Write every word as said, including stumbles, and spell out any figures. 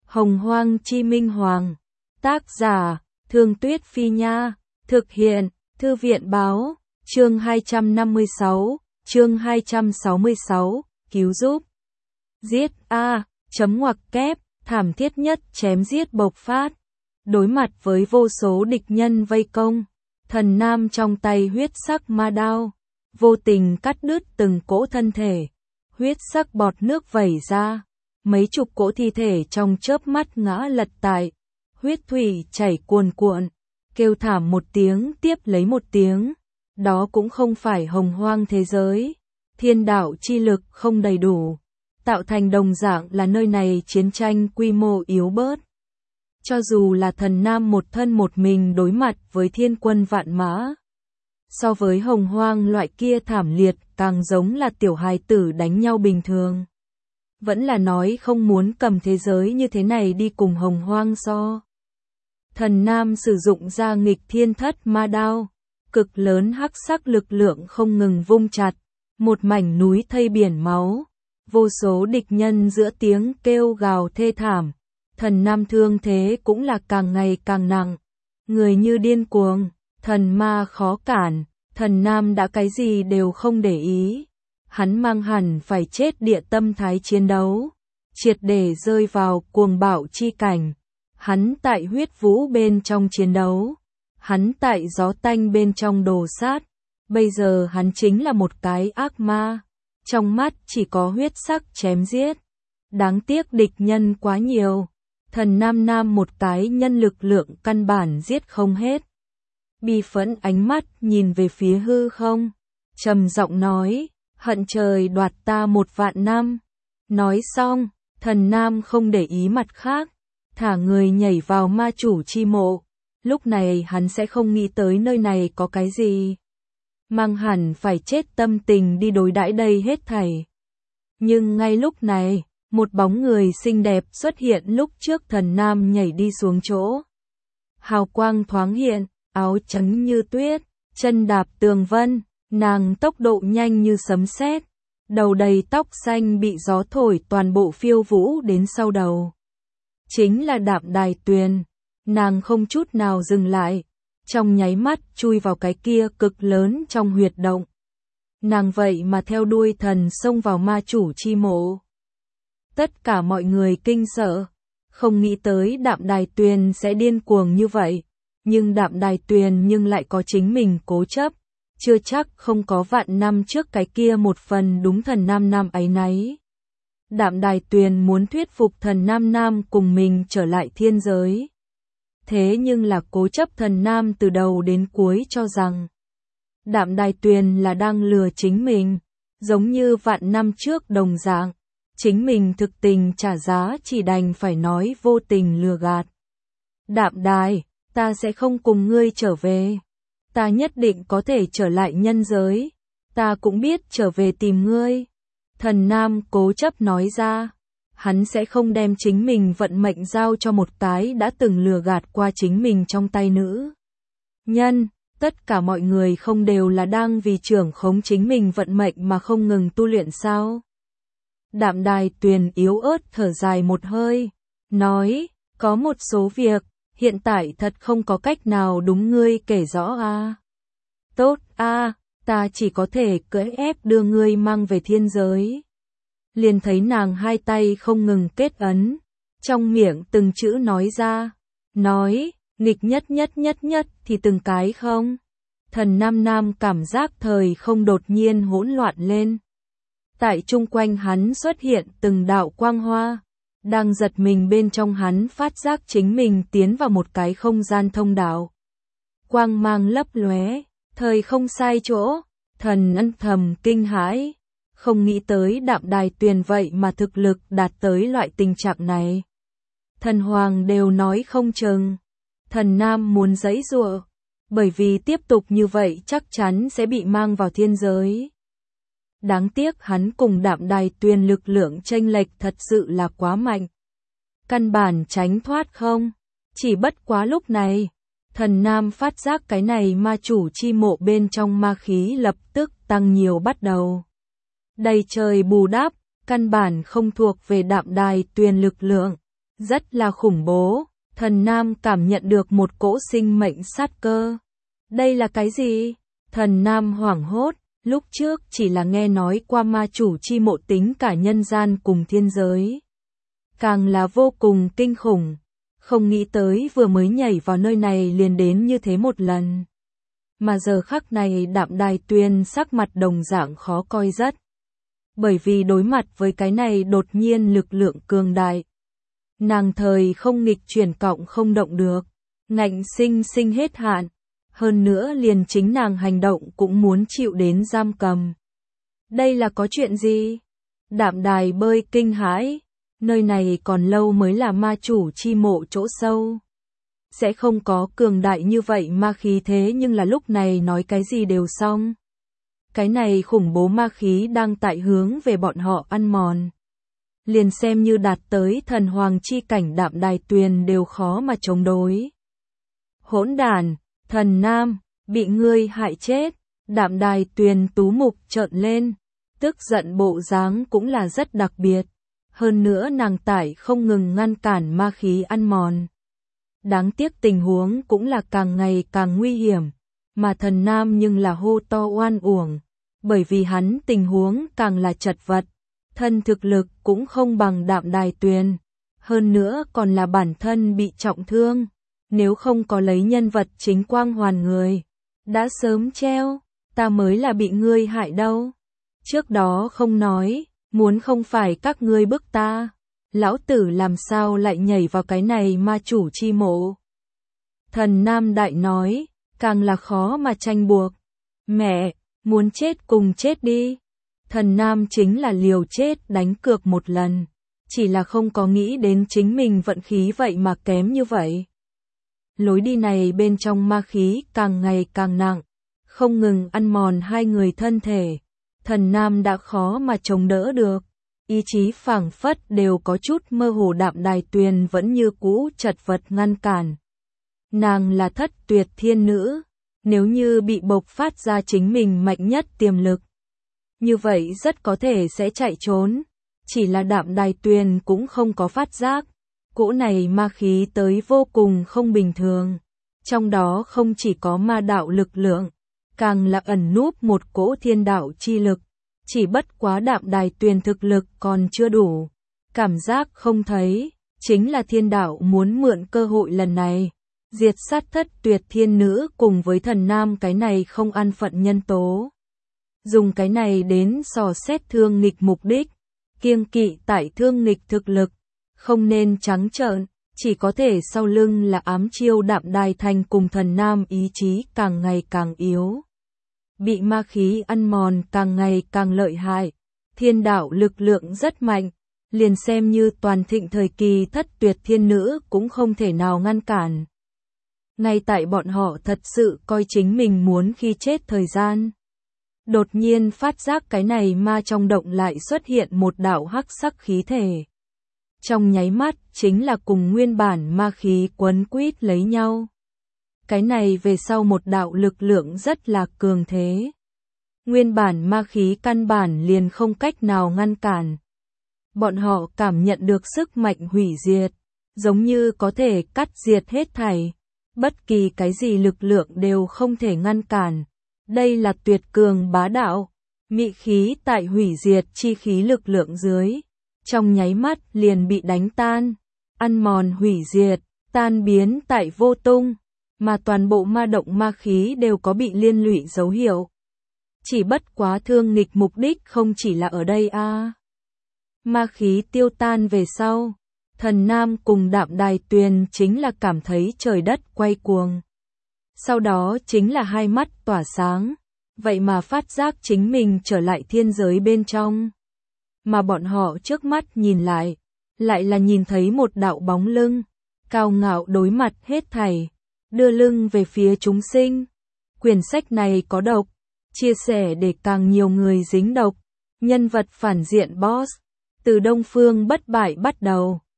Hồng Hoang Chi Minh Hoàng. Tác giả, Thương Tuyết Phi Nha. Thực hiện, Thư viện Báo. Chương hai trăm năm mươi sáu, chương hai trăm sáu mươi sáu, cứu giúp. Giết A, chấm ngoặc kép, thảm thiết nhất chém giết bộc phát. Đối mặt với vô số địch nhân vây công, thần nam trong tay huyết sắc ma đao, vô tình cắt đứt từng cỗ thân thể. Huyết sắc bọt nước vẩy ra, mấy chục cỗ thi thể trong chớp mắt ngã lật tại. Huyết thủy chảy cuồn cuộn, kêu thảm một tiếng tiếp lấy một tiếng. Đó cũng không phải hồng hoang thế giới, thiên đạo chi lực không đầy đủ, tạo thành đồng dạng là nơi này chiến tranh quy mô yếu bớt. Cho dù là thần nam một thân một mình đối mặt với thiên quân vạn mã, so với hồng hoang loại kia thảm liệt càng giống là tiểu hài tử đánh nhau bình thường. Vẫn là nói không muốn cầm thế giới như thế này đi cùng hồng hoang so. Thần nam sử dụng ra nghịch thiên thất ma đao, cực lớn hắc sắc lực lượng không ngừng vung chặt, một mảnh núi thây biển máu, vô số địch nhân giữa tiếng kêu gào thê thảm. Thần nam thương thế cũng là càng ngày càng nặng, người như điên cuồng, thần ma khó cản, thần nam đã cái gì đều không để ý. Hắn mang hẳn phải chết địa tâm thái chiến đấu, triệt để rơi vào cuồng bạo chi cảnh. Hắn tại huyết vũ bên trong chiến đấu, hắn tại gió tanh bên trong đồ sát. Bây giờ hắn chính là một cái ác ma, trong mắt chỉ có huyết sắc chém giết. Đáng tiếc địch nhân quá nhiều, thần nam nam một cái nhân lực lượng căn bản giết không hết. Bi phẫn ánh mắt nhìn về phía hư không, trầm giọng nói, hận trời đoạt ta một vạn năm. Nói xong, thần nam không để ý mặt khác, thả người nhảy vào ma chủ chi mộ. Lúc này hắn sẽ không nghĩ tới nơi này có cái gì, mang hẳn phải chết tâm tình đi đối đãi đây hết thảy. Nhưng ngay lúc này, một bóng người xinh đẹp xuất hiện lúc trước thần nam nhảy đi xuống chỗ. Hào quang thoáng hiện, áo trắng như tuyết, chân đạp tường vân, nàng tốc độ nhanh như sấm sét, đầu đầy tóc xanh bị gió thổi toàn bộ phiêu vũ đến sau đầu. Chính là Đạm Đài Tuyền, nàng không chút nào dừng lại, trong nháy mắt chui vào cái kia cực lớn trong huyệt động. Nàng vậy mà theo đuôi thần xông vào ma chủ chi mộ. Tất cả mọi người kinh sợ, không nghĩ tới Đạm Đài Tuyền sẽ điên cuồng như vậy, nhưng Đạm Đài Tuyền nhưng lại có chính mình cố chấp, chưa chắc không có vạn năm trước cái kia một phần đúng thần nam nam ấy nấy. Đạm Đài Tuyền muốn thuyết phục thần nam nam cùng mình trở lại thiên giới. Thế nhưng là cố chấp thần nam từ đầu đến cuối cho rằng Đạm Đài Tuyền là đang lừa chính mình, giống như vạn năm trước đồng dạng. Chính mình thực tình trả giá chỉ đành phải nói vô tình lừa gạt. Đạm Đài, ta sẽ không cùng ngươi trở về. Ta nhất định có thể trở lại nhân giới. Ta cũng biết trở về tìm ngươi. Thần nam cố chấp nói ra. Hắn sẽ không đem chính mình vận mệnh giao cho một cái đã từng lừa gạt qua chính mình trong tay nữ nhân. Tất cả mọi người không đều là đang vì trưởng khống chính mình vận mệnh mà không ngừng tu luyện sao? Đạm Đài Tuyền yếu ớt thở dài một hơi, nói, có một số việc, hiện tại thật không có cách nào đúng ngươi kể rõ a. À. Tốt a, à, ta chỉ có thể cưỡng ép đưa ngươi mang về thiên giới. Liền thấy nàng hai tay không ngừng kết ấn, trong miệng từng chữ nói ra, nói, nghịch nhất nhất nhất nhất thì từng cái không. Thần nam nam cảm giác thời không đột nhiên hỗn loạn lên. Tại chung quanh hắn xuất hiện từng đạo quang hoa, đang giật mình bên trong hắn phát giác chính mình tiến vào một cái không gian thông đạo. Quang mang lấp lóe, thời không sai chỗ, thần ân thầm kinh hãi, không nghĩ tới Đạm Đài Tuyền vậy mà thực lực đạt tới loại tình trạng này. Thần hoàng đều nói không chừng, thần nam muốn giãy giụa, bởi vì tiếp tục như vậy chắc chắn sẽ bị mang vào thiên giới. Đáng tiếc hắn cùng Đạm Đài Tuyền lực lượng chênh lệch thật sự là quá mạnh. Căn bản tránh thoát không. Chỉ bất quá lúc này, thần nam phát giác cái này ma chủ chi mộ bên trong ma khí lập tức tăng nhiều bắt đầu. Đầy trời bù đắp, căn bản không thuộc về Đạm Đài Tuyền lực lượng. rất là khủng bố. Thần Nam cảm nhận được một cỗ sinh mệnh sát cơ. Đây là cái gì? Thần Nam hoảng hốt, lúc trước chỉ là nghe nói qua ma chủ chi mộ tính cả nhân gian cùng thiên giới. Càng là vô cùng kinh khủng, không nghĩ tới vừa mới nhảy vào nơi này liền đến như thế một lần. Mà giờ khắc này Đạm Đài Tuyền sắc mặt đồng dạng khó coi rất. Bởi vì đối mặt với cái này đột nhiên lực lượng cường đại. Nàng thời không nghịch chuyển cộng không động được, ngạnh sinh sinh hết hạn. Hơn nữa liền chính nàng hành động cũng muốn chịu đến giam cầm. Đây là có chuyện gì? Đạm Đài bơi kinh hãi, nơi này còn lâu mới là ma chủ chi mộ chỗ sâu. Sẽ không có cường đại như vậy ma khí thế nhưng là lúc này nói cái gì đều xong. Cái này khủng bố ma khí đang tại hướng về bọn họ ăn mòn. Liền xem như đạt tới thần hoàng chi cảnh Đạm Đài Tuyền đều khó mà chống đối. Hỗn đản, Thần Nam, bị ngươi hại chết. Đạm Đài Tuyền tú mục trợn lên, tức giận bộ dáng cũng là rất đặc biệt. Hơn nữa nàng tải không ngừng ngăn cản ma khí ăn mòn. Đáng tiếc tình huống cũng là càng ngày càng nguy hiểm, mà Thần Nam nhưng là hô to oan uổng, bởi vì hắn tình huống càng là chật vật, thân thực lực cũng không bằng Đạm Đài Tuyền, hơn nữa còn là bản thân bị trọng thương, nếu không có lấy nhân vật chính quang hoàn người, đã sớm treo, ta mới là bị ngươi hại đâu. Trước đó không nói, muốn không phải các ngươi bức ta, lão tử làm sao lại nhảy vào cái này ma chủ chi mộ. Thần Nam đại nói, càng là khó mà tranh buộc. Mẹ, muốn chết cùng chết đi. Thần Nam chính là liều chết đánh cược một lần, chỉ là không có nghĩ đến chính mình vận khí vậy mà kém như vậy. Lối đi này bên trong ma khí càng ngày càng nặng, không ngừng ăn mòn hai người thân thể. Thần Nam đã khó mà chống đỡ được, ý chí phảng phất đều có chút mơ hồ. Đạm Đài Tuyền vẫn như cũ chật vật ngăn cản. Nàng là thất tuyệt thiên nữ, nếu như bị bộc phát ra chính mình mạnh nhất tiềm lực, như vậy rất có thể sẽ chạy trốn. Chỉ là Đạm Đài Tuyền cũng không có phát giác, cỗ này ma khí tới vô cùng không bình thường. Trong đó không chỉ có ma đạo lực lượng, càng là ẩn núp một cỗ thiên đạo chi lực. Chỉ bất quá Đạm Đài Tuyền thực lực còn chưa đủ, cảm giác không thấy, chính là thiên đạo muốn mượn cơ hội lần này, diệt sát thất tuyệt thiên nữ cùng với Thần Nam cái này không an phận nhân tố. Dùng cái này đến dò xét Thương Nghịch mục đích, kiêng kỵ tại Thương Nghịch thực lực, không nên trắng trợn, chỉ có thể sau lưng là ám chiêu. Đạm Đài Thành cùng Thần Nam ý chí càng ngày càng yếu, bị ma khí ăn mòn càng ngày càng lợi hại. Thiên đạo lực lượng rất mạnh, liền xem như toàn thịnh thời kỳ thất tuyệt thiên nữ cũng không thể nào ngăn cản. Ngay tại bọn họ thật sự coi chính mình muốn khi chết thời gian, đột nhiên phát giác cái này ma trong động lại xuất hiện một đạo hắc sắc khí thể. Trong nháy mắt chính là cùng nguyên bản ma khí quấn quýt lấy nhau. Cái này về sau một đạo lực lượng rất là cường thế. Nguyên bản ma khí căn bản liền không cách nào ngăn cản. Bọn họ cảm nhận được sức mạnh hủy diệt, giống như có thể cắt diệt hết thảy. Bất kỳ cái gì lực lượng đều không thể ngăn cản. Đây là tuyệt cường bá đạo, mị khí tại hủy diệt chi khí lực lượng dưới. Trong nháy mắt liền bị đánh tan, ăn mòn hủy diệt, tan biến tại vô tung. Mà toàn bộ ma động ma khí đều có bị liên lụy dấu hiệu. Chỉ bất quá Thương Nghịch mục đích không chỉ là ở đây a. À. Ma khí tiêu tan về sau, Thần Nam cùng Đạm Đài Tuyền chính là cảm thấy trời đất quay cuồng. Sau đó chính là hai mắt tỏa sáng, vậy mà phát giác chính mình trở lại thiên giới bên trong. Mà bọn họ trước mắt nhìn lại, lại là nhìn thấy một đạo bóng lưng, cao ngạo đối mặt hết thảy, đưa lưng về phía chúng sinh. Quyển sách này có độc, chia sẻ để càng nhiều người dính độc. Nhân vật phản diện boss, từ Đông Phương Bất Bại bắt đầu.